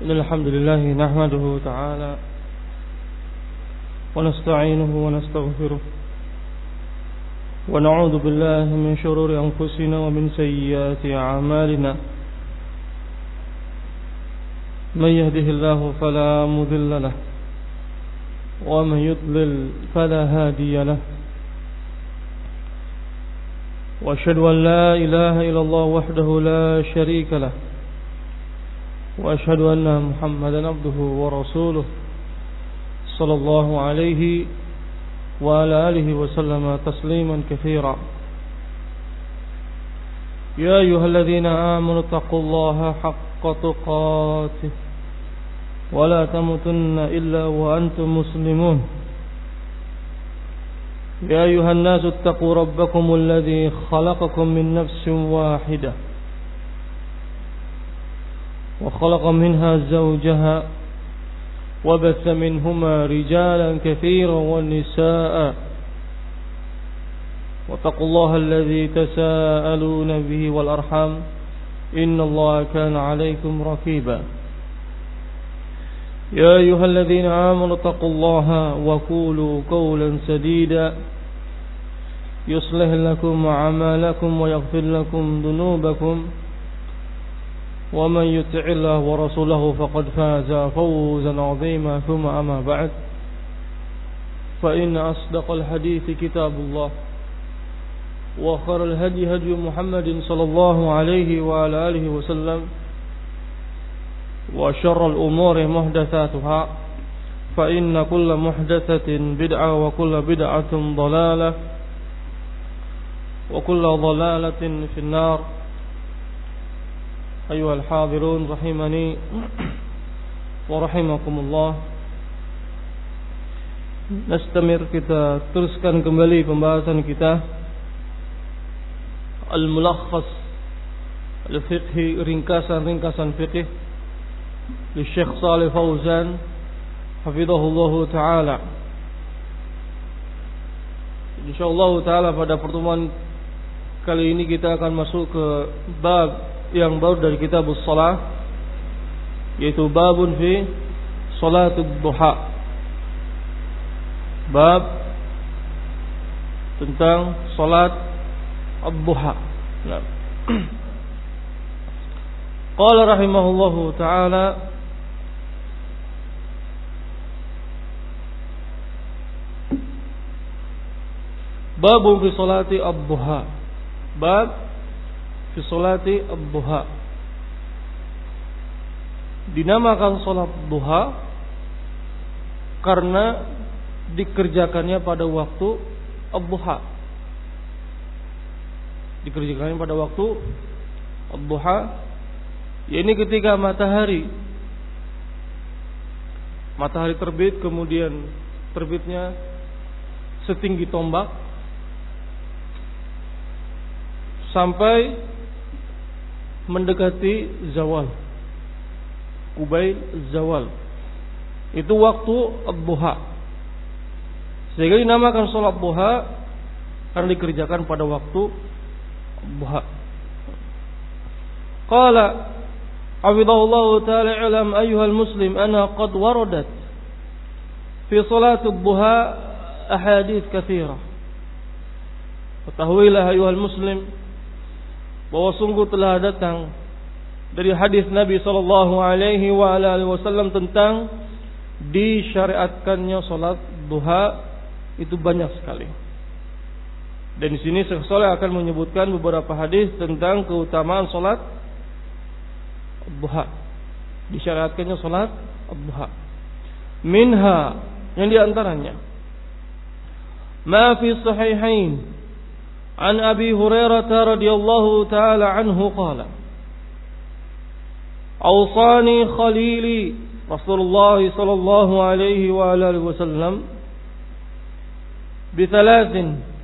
إن الحمد لله نحمده تعالى ونستعينه ونستغفره ونعوذ بالله من شرور أنفسنا ومن سيئات أعمالنا من يهده الله فلا مضل له ومن يضلل فلا هادي له وأشهد أن لا إله إلا الله وحده لا شريك له وأشهد أن محمدا عبده ورسوله صلى الله عليه وعلى آله وسلم تسليما كثيرا يا أيها الذين آمنوا اتقوا الله حق تقاته ولا تموتن إلا وأنتم مسلمون يا أيها الناس اتقوا ربكم الذي خلقكم من نفس واحدة وخلق منها زوجها وبث منهما رجالا كثيرا والنساء واتقوا الله الذي تساءلون به والأرحام إن الله كان عليكم رقيبا يا أيها الذين آمنوا اتقوا الله وقولوا قولا سديدا يصلح لكم أعمالكم ويغفر لكم ذنوبكم ومن يطع الله ورسوله فقد فاز فوزا عظيما ثم أما بعد فإن أصدق الحديث كتاب الله وخير الهدي هدي محمد صلى الله عليه وعلى آله وسلم وشر الأمور محدثاتها فإن كل محدثة بدعة وكل بدعة ضلالة وكل ضلالة في النار. أيها الحاضرون رحمني ورحمكم الله. Nastamir, kita teruskan kembali pembahasan kita Al-Mulakhas Al-Fiqhi, ringkasan-ringkasan fiqh di Syekh Shalih Fauzan hafizahullahu taala. Insyaallah taala pada pertemuan kali ini kita akan masuk ke bab yang baru dari kitabus shalah, yaitu babun fi shalatul duha. Bab tentang salat ad-duha. Nah. Qala rahimahullahu ta'ala babun fi salati ad-duha. Bab fi salati ad-duha. Dinamakan salat duha karena dikerjakannya pada waktu ad-duha. Dikerjakannya pada waktu ad-duha, yakni ketika matahari terbit, kemudian terbitnya setinggi tombak sampai mendekati zawal, kubail zawal. Itu waktu ad-duha. Sehingga dinamakan salat duha karena dikerjakan pada waktu ad-duha. Qala hafizahullahu ta'ala ilam ayyuhal muslim anna qad waradat fi salat ad-duha ahadits katsirah. Ketahuilah ayyuhal muslim bahwa sungguh telah datang dari hadis Nabi sallallahu alaihi wa alihi wasallam tentang disyariatkannya salat duha. Itu banyak sekali. Dan di sini Syekh Shalih akan menyebutkan beberapa hadis tentang keutamaan salat duha. Disyariatkannya salat duha. Minha, yang di antaranya ma fi sahihain an Abi Hurairah radhiyallahu taala anhu qala awsani khalili Rasulullah sallallahu alaihi wa alihi wasallam بثلاث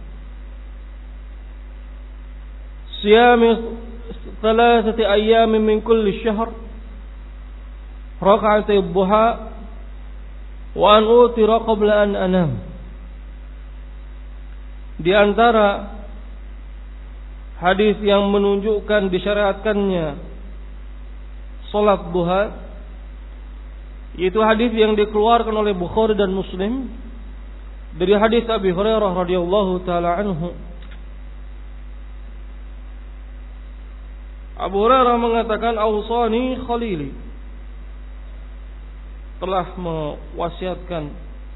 صيام 3 أيام من كل شهر ركعتي الضحى وأن أوتر قبل أن أنام. Di antara hadis yang menunjukkan disyariatkannya salat duha Yaitu hadis yang dikeluarkan oleh Bukhari dan Muslim dari hadis Abi Hurairah radhiyallahu taala anhu. Abu Hurairah mengatakan, "Ausani khalili." Telah mewasiatkan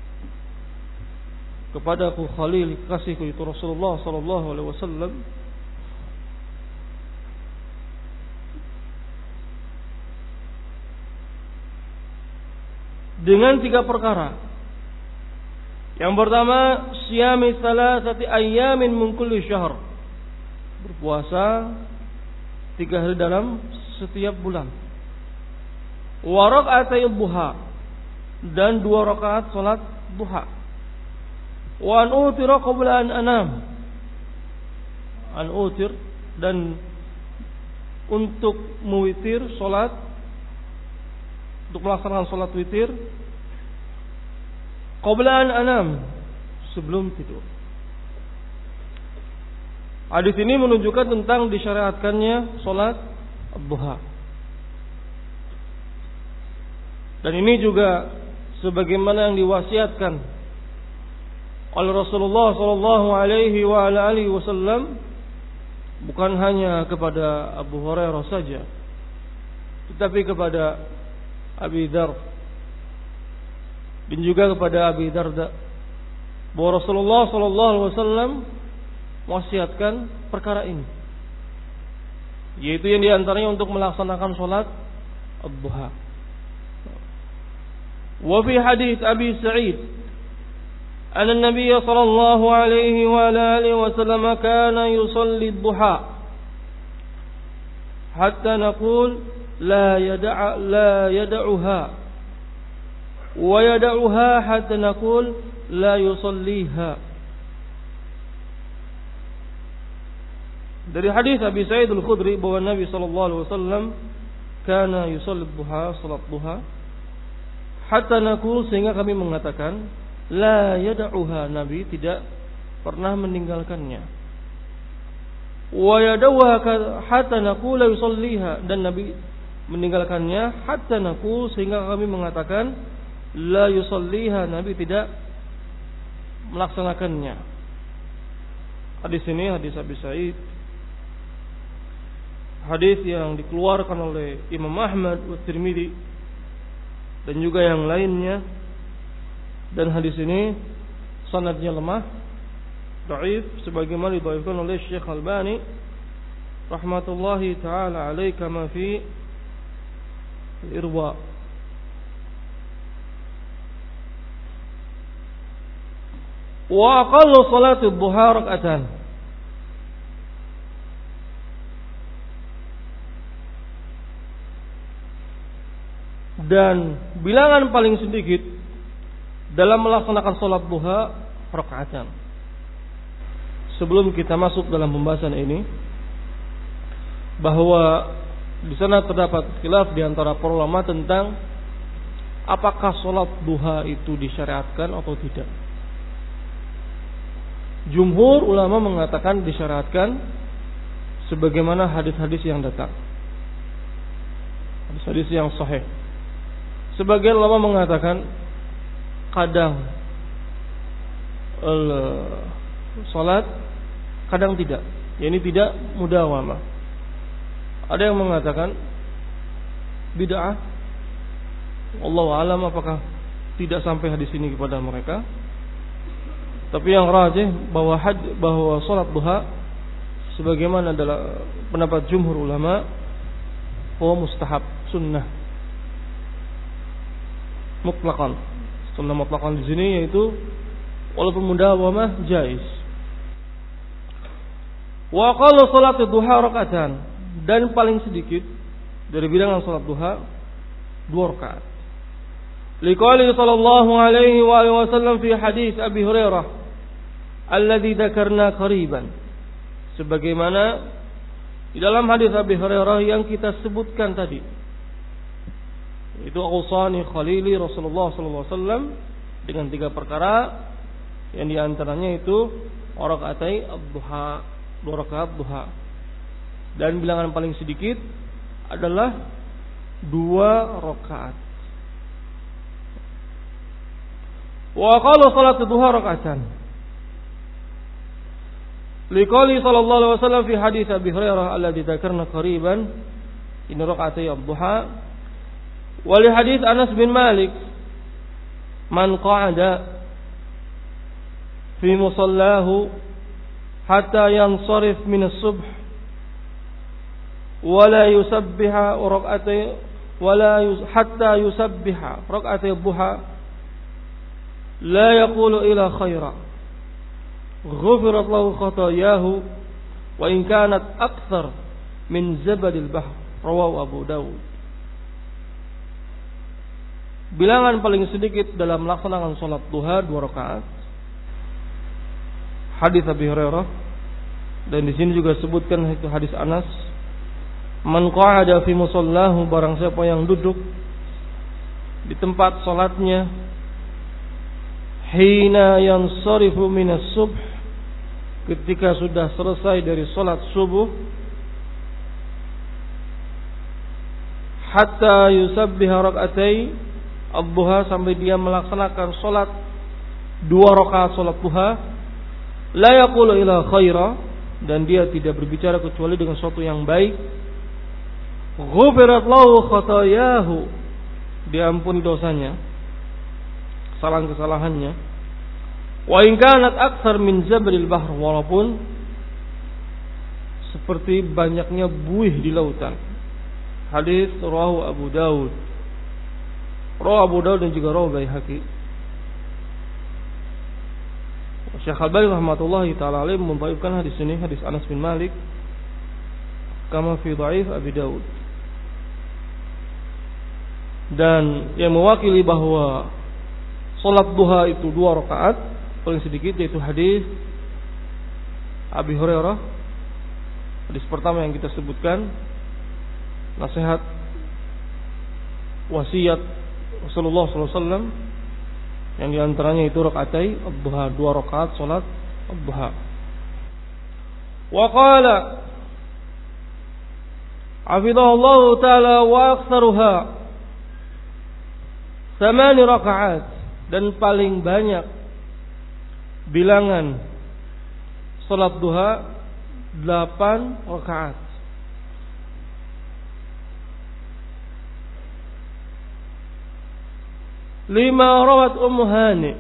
kepadaku khalil, kasihku itu Rasulullah sallallahu alaihi wasallam, dengan 3 perkara. Yang pertama, siyami salasati ayyamin min kulli syahr. Berpuasa 3 hari dalam setiap bulan. Wa rak'atay duha, dan 2 rakaat salat duha. Wa an utira qabla an anam. An utir, dan untuk mewitir salat, untuk melaksanakan salat witir qabla an anam, sebelum tidur. Hadis ini menunjukkan tentang disyariatkannya salat duha. Dan ini juga sebagaimana yang diwasiatkan oleh Rasulullah sallallahu alaihi wa ala alihi wasallam, bukan hanya kepada Abu Hurairah saja, tetapi kepada Abi Dar dan juga kepada Abi Darda, bahwa Rasulullah sallallahu alaihi wasallam mewasiatkan perkara ini, yaitu yang diantaranya untuk melaksanakan salat ad-duha. Wa fi hadits Abi Sa'id anna an-nabiy sallallahu alaihi wa alihi wasallam kana yusalli ad-duha hatta naqul la yad'uha wa yad'uha hatta naqul la yusalliha. Dari hadis Abi Sa'id Al-Khudri bahwa Nabi sallallahu alaihi wasallam kana yusalli duha, salat duha, hatta naqul, sehingga kami mengatakan la yad'uha, Nabi tidak pernah meninggalkannya. Wa yad'uha hatta naqul la yusalliha, dan Nabi meninggalkannya hatta naqul, sehingga kami mengatakan la yusalliha, Nabi tidak melaksanakannya. Hadis ini hadis Abi Sa'id, hadis yang dikeluarkan oleh Imam Ahmad wa Tirmidzi dan juga yang lainnya, dan hadis ini sanadnya lemah, dhaif, sebagaimana didhaifkan oleh Syekh Albani rahmatullahi taala alaihi kama fi Irwa. Wa aqallu salati duha rak'atan, dan bilangan paling sedikit dalam melaksanakan salat duha rakaatan. Sebelum kita masuk dalam pembahasan ini, bahwa di sana terdapat khilaf di antara para ulama tentang apakah salat duha itu disyariatkan atau tidak. Jumhur ulama mengatakan disyariatkan sebagaimana hadis-hadis yang datang, hadis-hadis yang sahih. Sebagian ulama mengatakan kadang salat, kadang tidak. Ini tidak mudawamah. Ada yang mengatakan bid'ah. Wallahu a'lam apakah tidak sampai hadis ini kepada mereka. Tapi yang rajih bahwa salat duha sebagaimana adalah pendapat jumhur ulama, mustahab, sunnah mutlaqan. Sunnah mutlaqan di sini yaitu walaupun mudawamah jaiz. Wa qala salat duha rakaatan, dan paling sedikit dari bilangan salat duha 2 rakaat. Liqali sallallahu alaihi wa sallam fi hadis Abi Hurairah alladzi dzakarna qariban, sebagaimana di dalam hadis Abi Hurairah yang kita sebutkan tadi, itu ausani khalili Rasulullah sallallahu alaihi wasallam dengan 3 perkara, yang diantaranya itu rakaatai ad-duha, 2 rakaat duha, dan bilangan paling sedikit adalah 2 rakaat. Wa aqallu salat duha raka'atan. Liqali sallallahu alaihi wasallam fi hadits Abi Hurairah alladhi dzakarna qariban in raka'atay ad-duha. Wa li hadits Anas bin Malik man qa'ada fi musallahu hatta yansarif min as-subh wa la yusabbiha raka'atay hatta yusabbiha raka'atay ad-duha la yaqulu ila khaira ghufirat lahu khatayahu wa in kanat akthar min zabadil bahr. Rawahu Abu Dawud. Bilangan paling sedikit dalam melaksanakan salat duha 2 rakaat. Hadis Abi Hurairah, dan di sini juga sebutkan itu hadis Anas. Man qa'ada fi musallahu, barang siapa yang duduk di tempat salatnya hina yansarifu minas subh, ketika sudah selesai dari salat subuh, hatta yusabbiha rak'atay ad-duha, sampai dia melaksanakan salat 2 rakaat salat duha, la yaqulu ila khaira, dan dia tidak berbicara kecuali dengan sesuatu yang baik, ghufirat lahu khatayahu, diampuni dosanya, kesalahan-kesalahannya, wa in kanat aktsar min zabalil bahr, walaupun seperti banyaknya buih di lautan. Hadis rawahu Abu Dawud. Rawahu Abu Dawud dan juga rawahu Baihaqi. Syekh Al-Albani rahmatullahi taala alaihi mendhaifkan hadis ini, hadis Anas bin Malik, kama fi dhaif Abi Dawud. Dan yang mewakili bahwa salat duha itu 2 rakaat paling sedikit, yaitu hadis Abi Hurairah. Hadis pertama yang kita sebutkan, nasihat wasiat Rasulullah SAW, yang diantaranya itu rakaatai ad-duha, 2 rakaat salat ad-duha. Wa qala hafidhahullahu ta'ala wa aktsaruha 8 rakaat, dan paling banyak bilangan salat duha 8 rakaat. Lima rawat Ummu Hani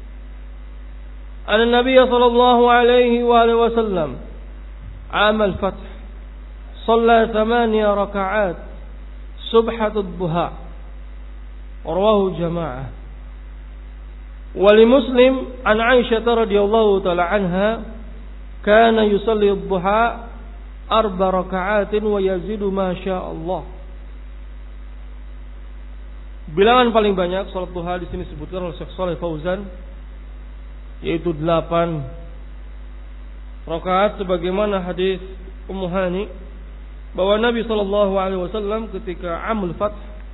an Nabi sallallahu alaihi wa sallam عام الفتح صلى 8 ركعات سبحة الضحى رواه جماعة. ولمسلم عن عائشة رضي الله تعالى عنها كان يصلي الضحى 4 ركعات ويزيد ما شاء الله. Bilangan paling banyak salat duha di sini disebutkan oleh Syekh Shalih Fauzan, yaitu 8 rakaat, sebagaimana hadis Ummu Hani bahwa Nabi sallallahu alaihi wasallam ketika Amul Fath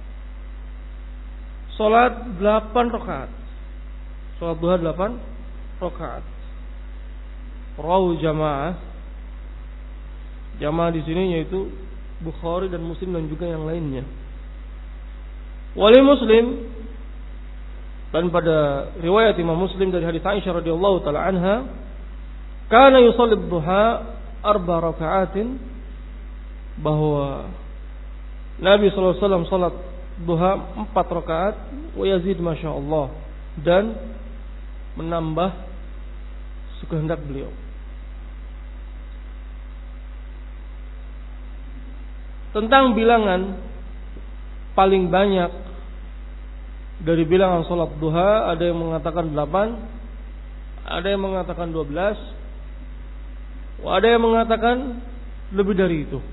salat 8 rakaat. Salat duha 8 rakaat. Rawu jamaah. Jamaah di sini yaitu Bukhari dan Muslim dan juga yang lainnya. Wali Muslim, dan pada riwayat Imam Muslim dari hadits Aisyah radhiyallahu taala anha, kana yusalli duha 4 raka'atin, bahwa Nabi sallallahu alaihi wasallam salat duha 4 rakaat, wa yazid masyaallah, dan menambah sekehendak beliau. Tentang bilangan paling banyak dari bilangan salat duha, ada yang mengatakan 8, ada yang mengatakan 12, ada yang mengatakan lebih dari itu.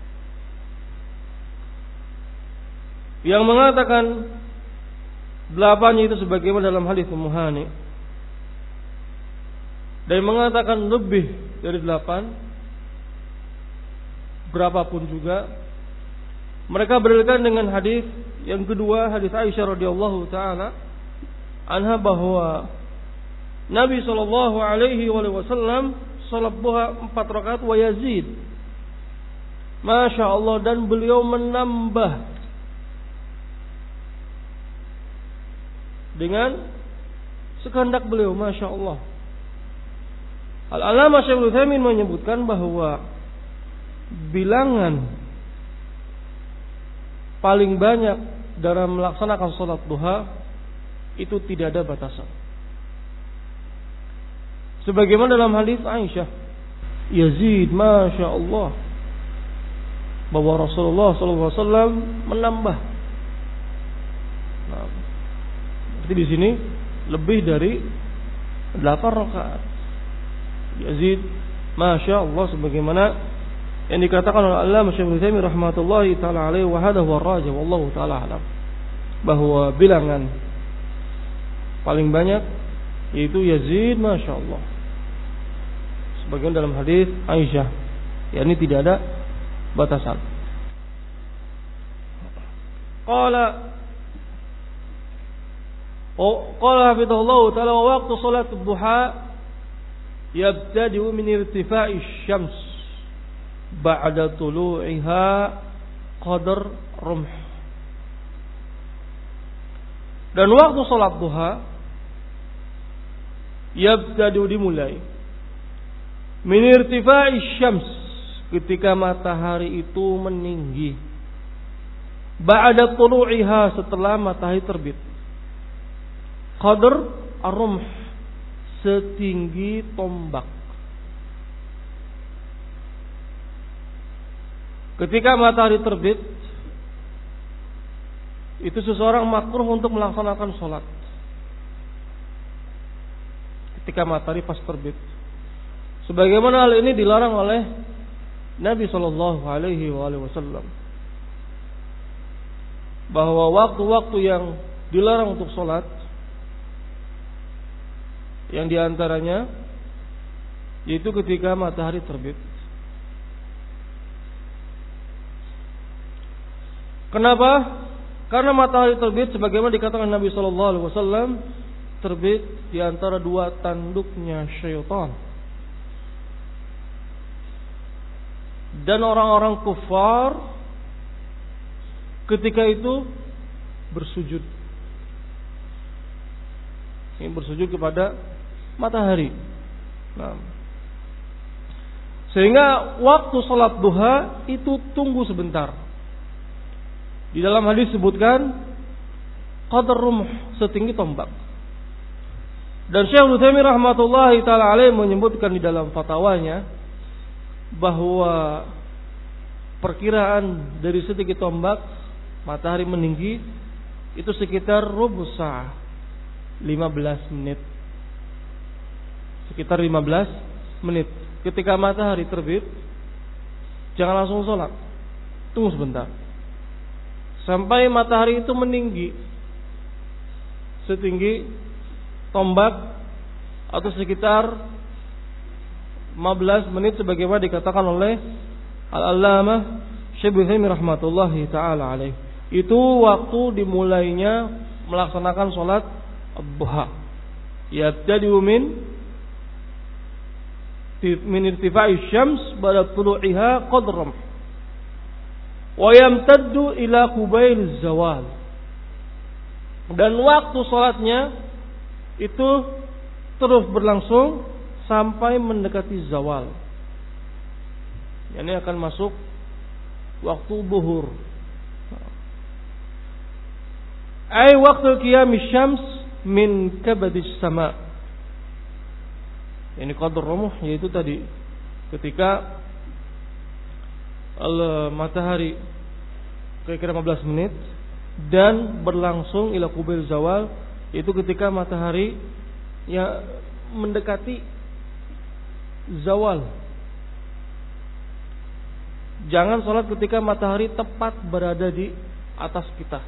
Yang mengatakan 8 itu sebagaimana dalam hadis Ummu Hani, dan mengatakan lebih dari 8 berapapun juga, mereka berdalilkan dengan hadis yang kedua, hadis Aisyah radhiyallahu taala anha, bahwa Nabi sallallahu alaihi wasallam salat duha 4 rakaat wa yazid, masya Allah, dan beliau menambah dengan sekehendak beliau, Masya Allah. Al-Allamah Syaikh Utsaimin menyebutkan bahwa bilangan paling banyak dalam melaksanakan sholat duha itu tidak ada batasan. Sebagaimana dalam hadis Aisyah, Yazid, Masya Allah, bahwa Rasulullah SAW menambah. Nah, berarti di sini lebih dari 8 rakaat. Yazid, Masya Allah, sebagaimana yang dikatakan oleh Allamah Syaikh Utsaimin rahmatullahi taala alaihi wa hadha huwa rajih wallahu taala alam, bahwa bilangan paling banyak yaitu Yazid, Masya Allah, sebagaimana dalam hadis Aisyah, yakni tidak ada batasan. Qala hafizahullah taala, wa waqtu salat duha yabtadi'u min irtifa'i syams ba'da tulu'iha qadar rumh. Dan waktu salat duha yabtadi'u, dimulai, min irtifa'i syams, ketika matahari itu meninggi, ba'da tulu'iha, setelah matahari terbit, qadar ar-rumh, setinggi tombak. Ketika matahari terbit, itu seseorang makruh untuk melaksanakan sholat. Ketika matahari pas terbit, sebagaimana hal ini dilarang oleh Nabi Shallallahu Alaihi Wasallam, bahwa waktu-waktu yang dilarang untuk sholat, yang diantaranya yaitu ketika matahari terbit. Kenapa? Karena matahari terbit, sebagaimana dikatakan Nabi Shallallahu Alaihi Wasallam, terbit di antara dua tanduknya syaitan. Dan orang-orang kufar ketika itu bersujud. Ini bersujud kepada matahari. Nah, sehingga waktu salat duha itu tunggu sebentar. Di dalam hadis sebutkan qadar rumh, setinggi tombak. Dan Syekh Utsaimin rahmatullahi taala alaihi menyebutkan di dalam fatwanya bahwa perkiraan dari setinggi tombak matahari meninggi itu sekitar rubu sa'ah, 15 menit. Sekitar 15 menit. Ketika matahari terbit, jangan langsung sholat, tunggu sebentar sampai matahari itu meninggi setinggi tombak, atau sekitar 15 menit, sebagaimana dikatakan oleh Al-Allamah Syaikh Utsaimin rahmatullahi taala alaih. Itu waktu dimulainya melaksanakan sholat duha. Yabtadi'u min irtifa'i syams ba'da tulu'iha qadram wa yamtaddu ila qubail zawal. Dan waktu sholatnya itu terus berlangsung sampai mendekati zawal. Ini akan masuk waktu zuhur. Ay waktu qiyamis syams min kabadis sama. Ini qadar rumuh, yaitu tadi ketika matahari kira-kira 15 menit dan berlangsung ila qubail zawal, yaitu ketika matahari ya mendekati zawal. Jangan sholat ketika matahari tepat berada di atas kita.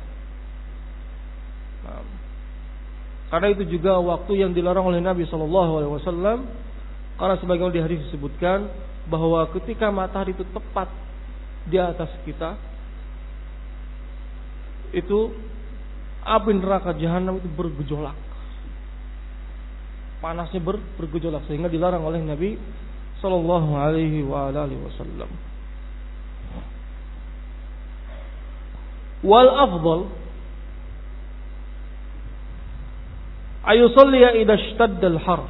Nah, karena itu juga waktu yang dilarang oleh Nabi SAW. Karena sebagaimana di hadis disebutkan bahwa ketika matahari itu tepat di atas kita, itu api neraka jahanam itu bergejolak, panasnya bergejolak, sehingga dilarang oleh Nabi Sallallahu Alaihi Wasallam. Wal afdal ayusalliya idza ishtaddal har.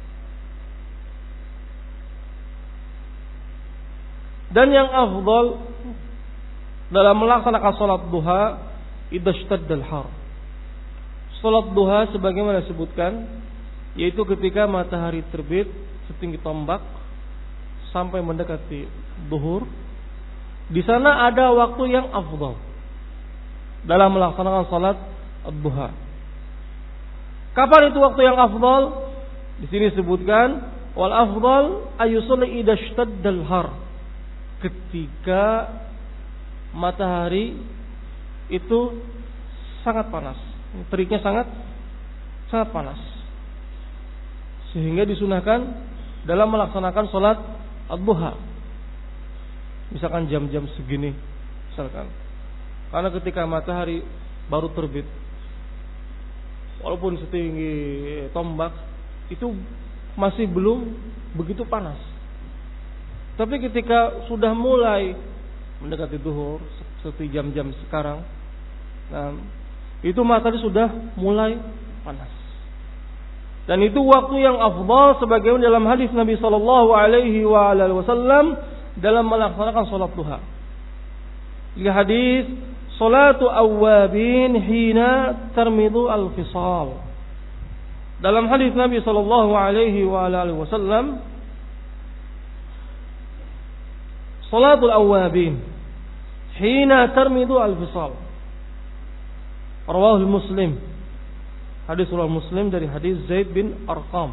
Dan yang afdal dalam melaksanakan salat duha idza ishtaddal har. Salat duha sebagaimana disebutkan yaitu ketika matahari terbit setinggi tombak sampai mendekati zuhur. Di sana ada waktu yang afdal dalam melaksanakan salat duha. Kapan itu waktu yang afdal? Di sini disebutkan wal afdal ayusalli idza ishtaddal har. Ketika matahari itu sangat panas, teriknya sangat panas, sehingga disunahkan dalam melaksanakan salat ad-duha. Misalkan jam-jam segini, misalkan, karena ketika matahari baru terbit, walaupun setinggi tombak, itu masih belum begitu panas. Tapi ketika sudah mulai mendekati zuhur, seperti jam-jam sekarang, nah, itu matahari sudah mulai panas. Dan itu waktu yang afdal sebagaimana dalam hadis Nabi sallallahu alaihi wasallam dalam melaksanakan salat duha. Di hadis salatu awwabin hina tarmidu al-fisal. Dalam hadis Nabi sallallahu alaihi wasallam salatul awwabin hina tarmidu al-fisal. Rawahu Muslim. Hadis riwayat Muslim dari hadis Zaid bin Arqam.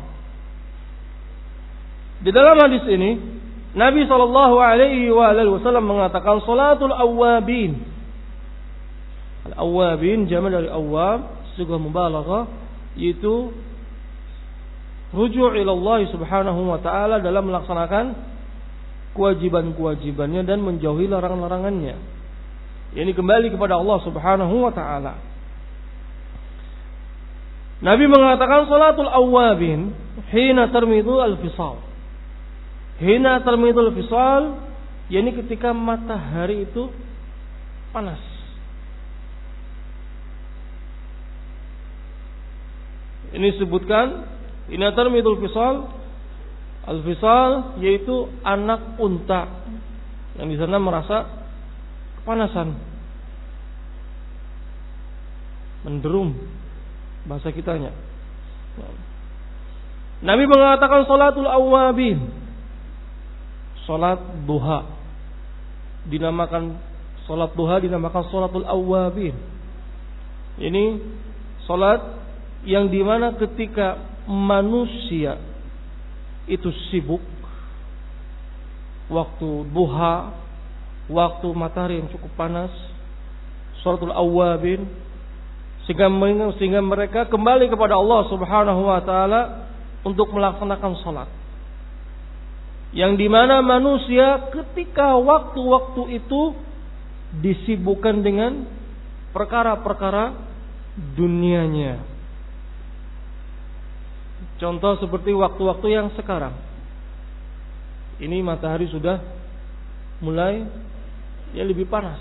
Di dalam hadis ini Nabi sallallahu alaihi wasallam mengatakan salatul awwabin. Al-awwabin jama' dari awwab, sigah mubalaghah, yaitu ruju' ila Allah Subhanahu wa taala dalam melaksanakan kewajiban-kewajibannya dan menjauhi larangan-larangannya. Yani kembali kepada Allah Subhanahu wa taala. Nabi mengatakan salatul awwabin hina tarmidu al-fisal. Hina tarmidu al-fisal, yani ketika matahari itu panas. Ini disebutkan hina tarmidu al-fisal. Al-fisal yaitu anak unta yang di sana merasa kepanasan, menderum bahasa kitanya. Nabi mengatakan salatul awwabin, salat duha dinamakan salat duha dinamakan salatul awwabin. Ini salat yang dimana ketika manusia itu sibuk waktu duha, waktu matahari yang cukup panas, salatul awwabin, sehingga mereka kembali kepada Allah Subhanahu wa taala untuk melaksanakan salat. Yang dimana manusia ketika waktu-waktu itu disibukkan dengan perkara-perkara dunianya. Contoh seperti waktu-waktu yang sekarang. Ini matahari sudah mulai lebih panas.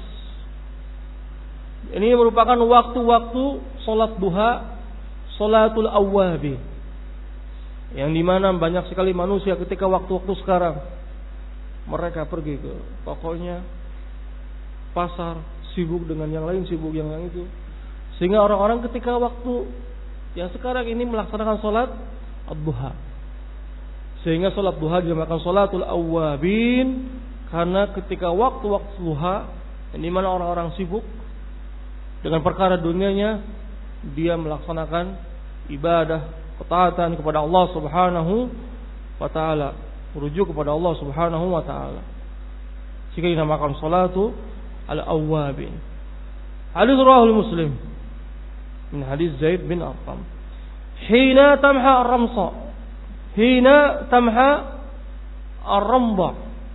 Ini merupakan waktu-waktu salat duha, salatul awwabi. Yang dimana banyak sekali manusia ketika waktu-waktu sekarang mereka pergi ke tokonya, pasar, sibuk dengan yang lain, sibuk yang itu. Sehingga orang-orang ketika waktu yang sekarang ini melaksanakan salat ad-duha. Sehingga salat duha dinamakan salatul awwabin, karena ketika waktu-waktu duha di mana orang-orang sibuk dengan perkara dunianya, dia melaksanakan ibadah, ketaatan kepada Allah Subhanahu wa taala, merujuk kepada Allah Subhanahu wa taala. Sehingga dinamakan salatu al-awwabin. Hadis riwayat Muslim min hadis Zaid bin Arqam. Hina tamha ar-ramsa, hina tamha ar-ramba,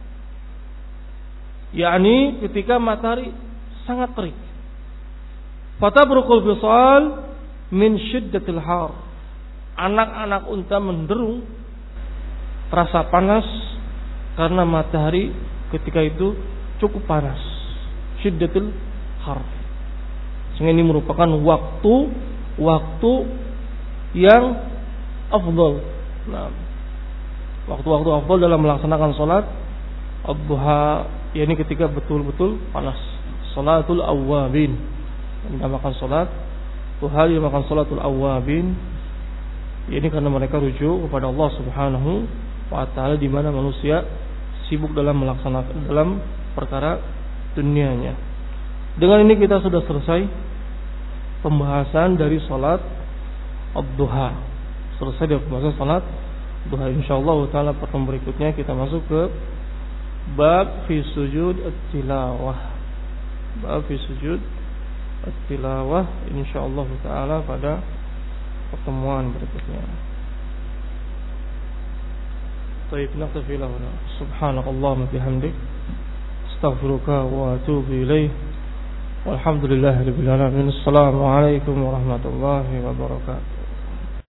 yakni ketika matahari sangat terik. Fatabrukul fisal min syiddatil har, anak-anak unta menderung terasa panas karena matahari ketika itu cukup panas, syiddatil har. Sehingga ini merupakan waktu yang afdal. Nah, waktu-waktu afdal dalam melaksanakan salat ad-duha, yakni ketika betul-betul panas. Salatul awwabin. Dinamakan salat duha, dinamakan salatul awwabin. Ini karena mereka rujuk kepada Allah Subhanahu wa taala, di mana manusia sibuk dalam melaksanakan dalam perkara dunianya. Dengan ini kita sudah selesai pembahasan dari salat ad-duha. Selesai dari pembahasan salat duha. Insyaallah taala pertemuan berikutnya kita masuk ke bab fi sujud at-tilawah. Bab fi sujud at-tilawah insyaallah taala pada pertemuan berikutnya. Baik, naktafi lahuna. Subhanakallahumma bihamdik, astaghfiruka wa atubu ilaik. Walhamdulillahirabbil alamin. Assalamu alaikum warahmatullahi wabarakatuh.